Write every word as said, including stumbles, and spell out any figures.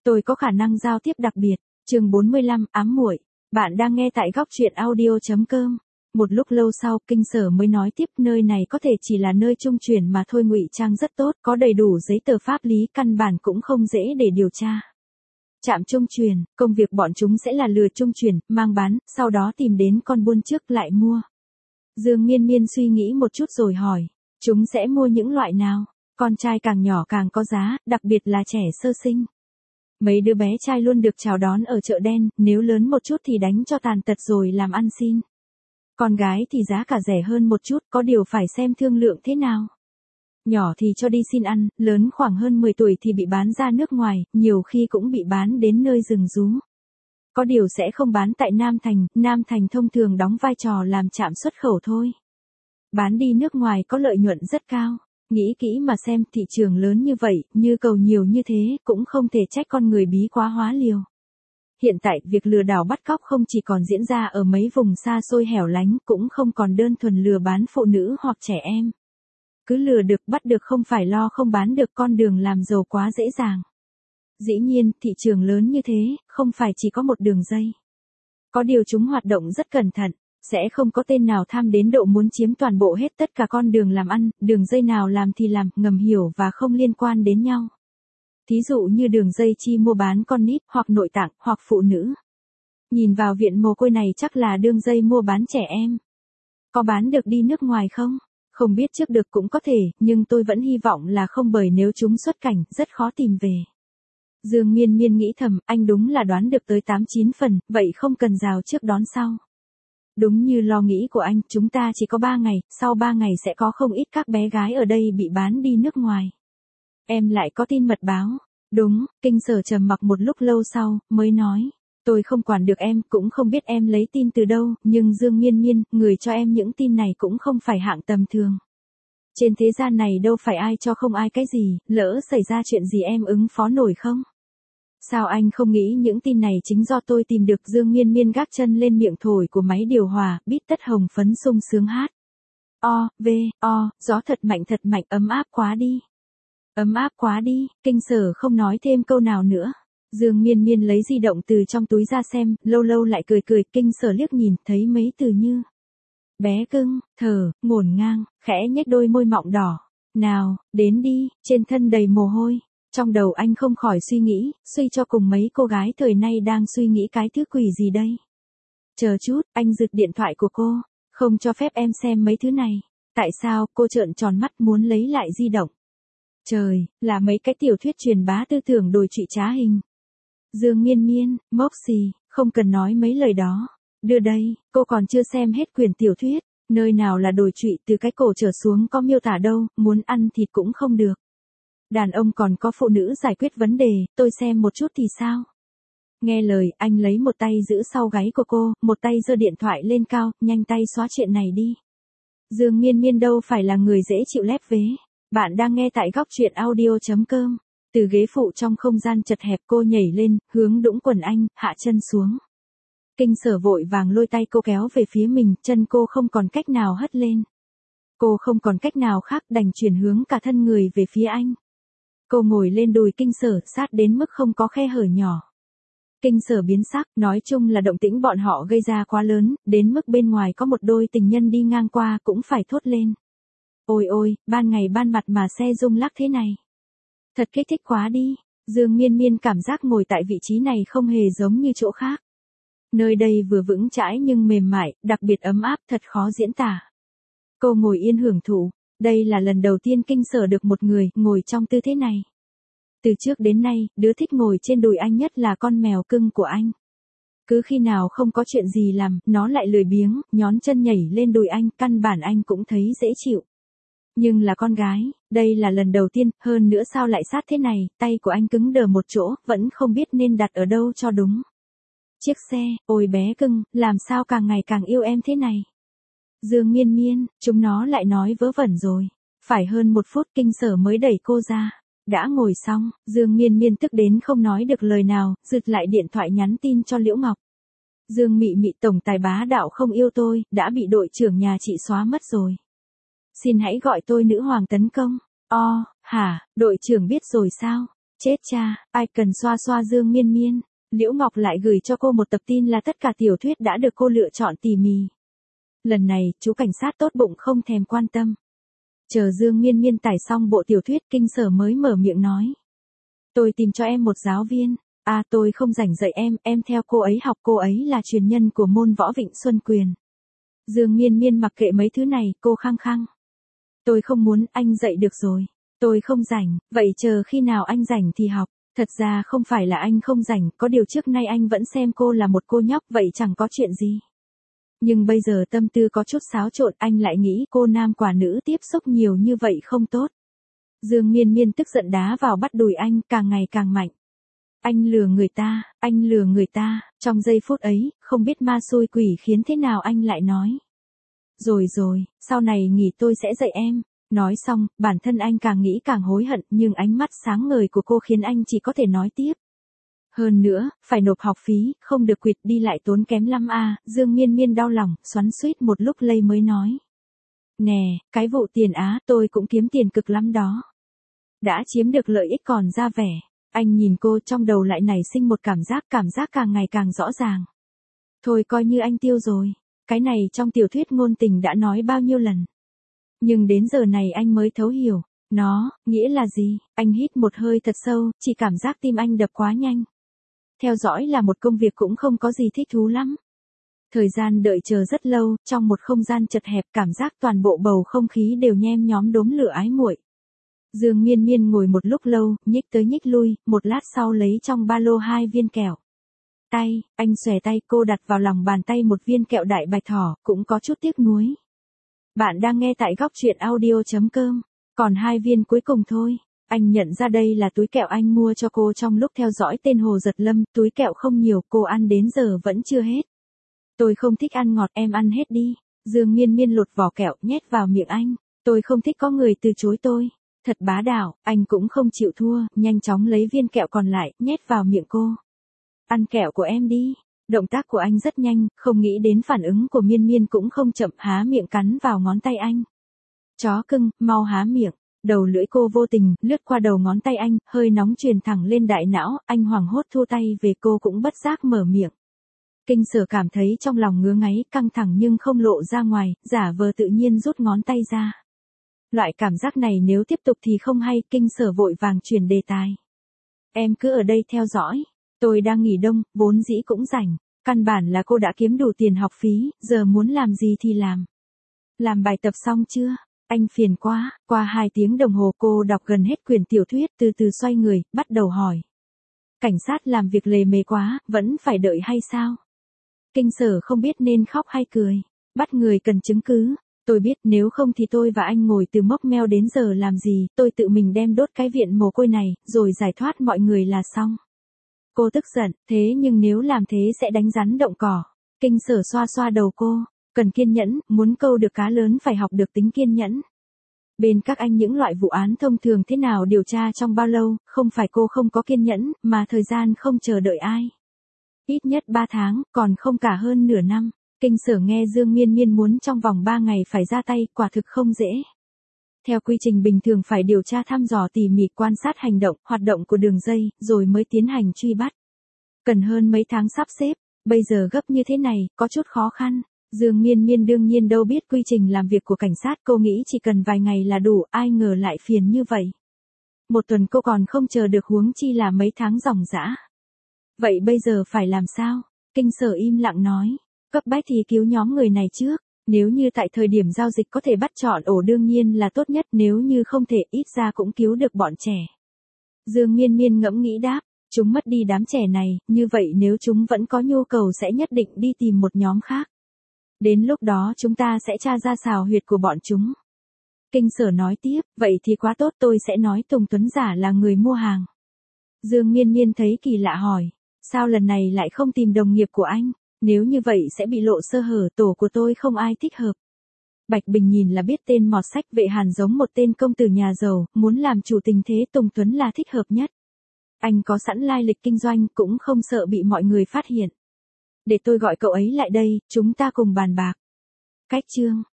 Tôi có khả năng giao tiếp đặc biệt. Chương bốn mươi lăm, ám muội. Bạn đang nghe tại góc truyện audio chấm com. Một lúc lâu sau, Kinh Sở mới nói tiếp, nơi này có thể chỉ là nơi trung chuyển mà thôi, ngụy trang rất tốt, có đầy đủ giấy tờ pháp lý, căn bản cũng không dễ để điều tra. Trạm trung chuyển, công việc bọn chúng sẽ là lừa trung chuyển, mang bán, sau đó tìm đến con buôn trước lại mua. Dương Miên Miên suy nghĩ một chút rồi hỏi, chúng sẽ mua những loại nào? Con trai càng nhỏ càng có giá, đặc biệt là trẻ sơ sinh. Mấy đứa bé trai luôn được chào đón ở chợ đen, nếu lớn một chút thì đánh cho tàn tật rồi làm ăn xin. Con gái thì giá cả rẻ hơn một chút, có điều phải xem thương lượng thế nào. Nhỏ thì cho đi xin ăn, lớn khoảng hơn mười tuổi thì bị bán ra nước ngoài, nhiều khi cũng bị bán đến nơi rừng rú. Có điều sẽ không bán tại Nam Thành, Nam Thành thông thường đóng vai trò làm trạm xuất khẩu thôi. Bán đi nước ngoài có lợi nhuận rất cao. Nghĩ kỹ mà xem, thị trường lớn như vậy, như cầu nhiều như thế, cũng không thể trách con người bí quá hóa liều. Hiện tại, việc lừa đảo bắt cóc không chỉ còn diễn ra ở mấy vùng xa xôi hẻo lánh, cũng không còn đơn thuần lừa bán phụ nữ hoặc trẻ em. Cứ lừa được bắt được không phải lo không bán được, con đường làm giàu quá dễ dàng. Dĩ nhiên, thị trường lớn như thế, không phải chỉ có một đường dây. Có điều chúng hoạt động rất cẩn thận. Sẽ không có tên nào tham đến độ muốn chiếm toàn bộ hết tất cả con đường làm ăn, đường dây nào làm thì làm, ngầm hiểu và không liên quan đến nhau. Thí dụ như đường dây chi mua bán con nít, hoặc nội tạng, hoặc phụ nữ. Nhìn vào viện mồ côi này chắc là đường dây mua bán trẻ em. Có bán được đi nước ngoài không? Không biết, trước được cũng có thể, nhưng tôi vẫn hy vọng là không, bởi nếu chúng xuất cảnh, rất khó tìm về. Dương Miên Miên nghĩ thầm, anh đúng là đoán được tới tám chín phần, vậy không cần rào trước đón sau. Đúng như lo nghĩ của anh, chúng ta chỉ có ba ngày, sau ba ngày sẽ có không ít các bé gái ở đây bị bán đi nước ngoài. Em lại có tin mật báo. Đúng, Kinh Sở trầm mặc một lúc lâu sau, mới nói. Tôi không quản được em, cũng không biết em lấy tin từ đâu, nhưng Dương Miên Miên, người cho em những tin này cũng không phải hạng tầm thường. Trên thế gian này đâu phải ai cho không ai cái gì, lỡ xảy ra chuyện gì em ứng phó nổi không? Sao anh không nghĩ những tin này chính do tôi tìm được? Dương Miên Miên gác chân lên miệng thổi của máy điều hòa, bít tất hồng phấn sung sướng hát. O, V, O, gió thật mạnh thật mạnh, ấm áp quá đi. Ấm áp quá đi, Kinh Sở không nói thêm câu nào nữa. Dương Miên Miên lấy di động từ trong túi ra xem, lâu lâu lại cười cười, Kinh Sở liếc nhìn, thấy mấy từ như bé cưng, thở, ngổn ngang, khẽ nhếch đôi môi mọng đỏ. Nào, đến đi, trên thân đầy mồ hôi. Trong đầu anh không khỏi suy nghĩ, suy cho cùng mấy cô gái thời nay đang suy nghĩ cái thứ quỷ gì đây. Chờ chút, anh giật điện thoại của cô, không cho phép em xem mấy thứ này. Tại sao? Cô trợn tròn mắt muốn lấy lại di động. Trời, là mấy cái tiểu thuyết truyền bá tư tưởng đồi trụy trá hình. Dương Miên Miên, mốc xì, không cần nói mấy lời đó. Đưa đây, cô còn chưa xem hết quyển tiểu thuyết, nơi nào là đồi trụy, từ cái cổ trở xuống có miêu tả đâu, muốn ăn thịt cũng không được. Đàn ông còn có phụ nữ giải quyết vấn đề, tôi xem một chút thì sao? Nghe lời, anh lấy một tay giữ sau gáy của cô, một tay giơ điện thoại lên cao, nhanh tay xóa chuyện này đi. Dương Miên Miên đâu phải là người dễ chịu lép vế. Bạn đang nghe tại góc truyện audio chấm com. Từ ghế phụ trong không gian chật hẹp cô nhảy lên, hướng đũng quần anh, hạ chân xuống. Kinh Sở vội vàng lôi tay cô kéo về phía mình, chân cô không còn cách nào hất lên. Cô không còn cách nào khác, đành chuyển hướng cả thân người về phía anh. Cô ngồi lên đùi Kinh Sở, sát đến mức không có khe hở nhỏ. Kinh Sở biến sắc, nói chung là động tĩnh bọn họ gây ra quá lớn, đến mức bên ngoài có một đôi tình nhân đi ngang qua cũng phải thốt lên. Ôi ôi, ban ngày ban mặt mà xe rung lắc thế này. Thật kích thích quá đi. Dương Miên Miên cảm giác ngồi tại vị trí này không hề giống như chỗ khác. Nơi đây vừa vững chãi nhưng mềm mại, đặc biệt ấm áp, thật khó diễn tả. Cô ngồi yên hưởng thụ. Đây là lần đầu tiên Kinh Sở được một người ngồi trong tư thế này. Từ trước đến nay, đứa thích ngồi trên đùi anh nhất là con mèo cưng của anh. Cứ khi nào không có chuyện gì làm, nó lại lười biếng, nhón chân nhảy lên đùi anh, căn bản anh cũng thấy dễ chịu. Nhưng là con gái, đây là lần đầu tiên, hơn nữa sao lại sát thế này, tay của anh cứng đờ một chỗ, vẫn không biết nên đặt ở đâu cho đúng. Chiếc xe, ôi bé cưng, làm sao càng ngày càng yêu em thế này. Dương Miên Miên, chúng nó lại nói vớ vẩn rồi. Phải hơn một phút Kinh Sở mới đẩy cô ra. Đã ngồi xong, Dương Miên Miên tức đến không nói được lời nào, giật lại điện thoại nhắn tin cho Liễu Ngọc. Dương Mị Mị, tổng tài bá đạo không yêu tôi, đã bị đội trưởng nhà chị xóa mất rồi. Xin hãy gọi tôi nữ hoàng tấn công. O, hả, đội trưởng biết rồi sao? Chết cha, ai cần xoa xoa Dương Miên Miên. Liễu Ngọc lại gửi cho cô một tập tin là tất cả tiểu thuyết đã được cô lựa chọn tỉ mỉ. Lần này, chú cảnh sát tốt bụng không thèm quan tâm. Chờ Dương Miên Miên tải xong bộ tiểu thuyết, Kinh Sở mới mở miệng nói. Tôi tìm cho em một giáo viên. À, tôi không rảnh dạy em, em theo cô ấy học, cô ấy là truyền nhân của môn võ Vịnh Xuân Quyền. Dương Miên Miên mặc kệ mấy thứ này, cô khăng khăng. Tôi không muốn, anh dạy được rồi. Tôi không rảnh, vậy chờ khi nào anh rảnh thì học. Thật ra không phải là anh không rảnh, có điều trước nay anh vẫn xem cô là một cô nhóc, vậy chẳng có chuyện gì. Nhưng bây giờ tâm tư có chút xáo trộn, anh lại nghĩ cô nam quả nữ tiếp xúc nhiều như vậy không tốt. Dương Miên Miên tức giận đá vào bắt đùi anh, càng ngày càng mạnh. Anh lừa người ta, anh lừa người ta, trong giây phút ấy, không biết ma xui quỷ khiến thế nào anh lại nói. Rồi rồi, sau này nghỉ tôi sẽ dạy em. Nói xong, bản thân anh càng nghĩ càng hối hận, nhưng ánh mắt sáng ngời của cô khiến anh chỉ có thể nói tiếp. Hơn nữa, phải nộp học phí, không được quỵt đi lại tốn kém lắm à, Dương Miên Miên đau lòng, xoắn xuýt một lúc lây mới nói. Nè, cái vụ tiền Á, tôi cũng kiếm tiền cực lắm đó. Đã chiếm được lợi ích còn ra vẻ. Anh nhìn cô trong đầu lại nảy sinh một cảm giác, cảm giác càng ngày càng rõ ràng. Thôi coi như anh tiêu rồi. Cái này trong tiểu thuyết ngôn tình đã nói bao nhiêu lần. Nhưng đến giờ này anh mới thấu hiểu. Nó, nghĩa là gì? Anh hít một hơi thật sâu, chỉ cảm giác tim anh đập quá nhanh. Theo dõi là một công việc cũng không có gì thích thú lắm. Thời gian đợi chờ rất lâu, trong một không gian chật hẹp, cảm giác toàn bộ bầu không khí đều nhem nhóm đốm lửa ái muội. Dương Miên Miên ngồi một lúc lâu, nhích tới nhích lui, một lát sau lấy trong ba lô hai viên kẹo. Tay, anh xòe tay, cô đặt vào lòng bàn tay một viên kẹo đại bạch thỏ, cũng có chút tiếc nuối. Bạn đang nghe tại góc truyện audio chấm com, còn hai viên cuối cùng thôi. Anh nhận ra đây là túi kẹo anh mua cho cô trong lúc theo dõi tên Hồ Giật Lâm, túi kẹo không nhiều, cô ăn đến giờ vẫn chưa hết. Tôi không thích ăn ngọt, em ăn hết đi. Dương Miên Miên lột vỏ kẹo, nhét vào miệng anh. Tôi không thích có người từ chối tôi. Thật bá đạo, anh cũng không chịu thua, nhanh chóng lấy viên kẹo còn lại, nhét vào miệng cô. Ăn kẹo của em đi. Động tác của anh rất nhanh, không nghĩ đến phản ứng của Miên Miên cũng không chậm, há miệng cắn vào ngón tay anh. Chó cưng, mau há miệng. Đầu lưỡi cô vô tình, lướt qua đầu ngón tay anh, hơi nóng truyền thẳng lên đại não, anh hoảng hốt thu tay về, cô cũng bất giác mở miệng. Kinh Sở cảm thấy trong lòng ngứa ngáy, căng thẳng nhưng không lộ ra ngoài, giả vờ tự nhiên rút ngón tay ra. Loại cảm giác này nếu tiếp tục thì không hay, Kinh Sở vội vàng chuyển đề tài. Em cứ ở đây theo dõi, tôi đang nghỉ đông, vốn dĩ cũng rảnh, căn bản là cô đã kiếm đủ tiền học phí, giờ muốn làm gì thì làm. Làm bài tập xong chưa? Anh phiền quá, qua hai tiếng đồng hồ cô đọc gần hết quyển tiểu thuyết, từ từ xoay người, bắt đầu hỏi. Cảnh sát làm việc lề mề quá, vẫn phải đợi hay sao? Kinh Sở không biết nên khóc hay cười. Bắt người cần chứng cứ. Tôi biết nếu không thì tôi và anh ngồi từ mốc meo đến giờ làm gì, tôi tự mình đem đốt cái viện mồ côi này, rồi giải thoát mọi người là xong. Cô tức giận, thế nhưng nếu làm thế sẽ đánh rắn động cỏ. Kinh Sở xoa xoa đầu cô, cần kiên nhẫn, muốn câu được cá lớn phải học được tính kiên nhẫn. Bên các anh những loại vụ án thông thường thế nào điều tra trong bao lâu, không phải cô không có kiên nhẫn, mà thời gian không chờ đợi ai. Ít nhất ba tháng, còn không cả hơn nửa năm. Kinh Sở nghe Dương Miên Miên muốn trong vòng ba ngày phải ra tay, quả thực không dễ. Theo quy trình bình thường phải điều tra thăm dò tỉ mỉ, quan sát hành động, hoạt động của đường dây, rồi mới tiến hành truy bắt. Cần hơn mấy tháng sắp xếp, bây giờ gấp như thế này, có chút khó khăn. Dương Miên Miên đương nhiên đâu biết quy trình làm việc của cảnh sát, cô nghĩ chỉ cần vài ngày là đủ, ai ngờ lại phiền như vậy. Một tuần cô còn không chờ được, huống chi là mấy tháng ròng rã. Vậy bây giờ phải làm sao? Kinh Sở im lặng nói. Cấp bách thì cứu nhóm người này trước. Nếu như tại thời điểm giao dịch có thể bắt chọn ổ đương nhiên là tốt nhất, nếu như không thể ít ra cũng cứu được bọn trẻ. Dương Miên Miên ngẫm nghĩ đáp. Chúng mất đi đám trẻ này, như vậy nếu chúng vẫn có nhu cầu sẽ nhất định đi tìm một nhóm khác. Đến lúc đó chúng ta sẽ tra ra xào huyệt của bọn chúng. Kinh Sở nói tiếp, vậy thì quá tốt, tôi sẽ nói Tùng Tuấn giả là người mua hàng. Dương Miên Miên thấy kỳ lạ hỏi, sao lần này lại không tìm đồng nghiệp của anh, nếu như vậy sẽ bị lộ sơ hở, tổ của tôi không ai thích hợp. Bạch Bình nhìn là biết tên mọt sách Vệ Hàn giống một tên công tử nhà giàu, muốn làm chủ tình thế, Tùng Tuấn là thích hợp nhất. Anh có sẵn lai lịch kinh doanh, cũng không sợ bị mọi người phát hiện. Để tôi gọi cậu ấy lại đây, chúng ta cùng bàn bạc. Cách chương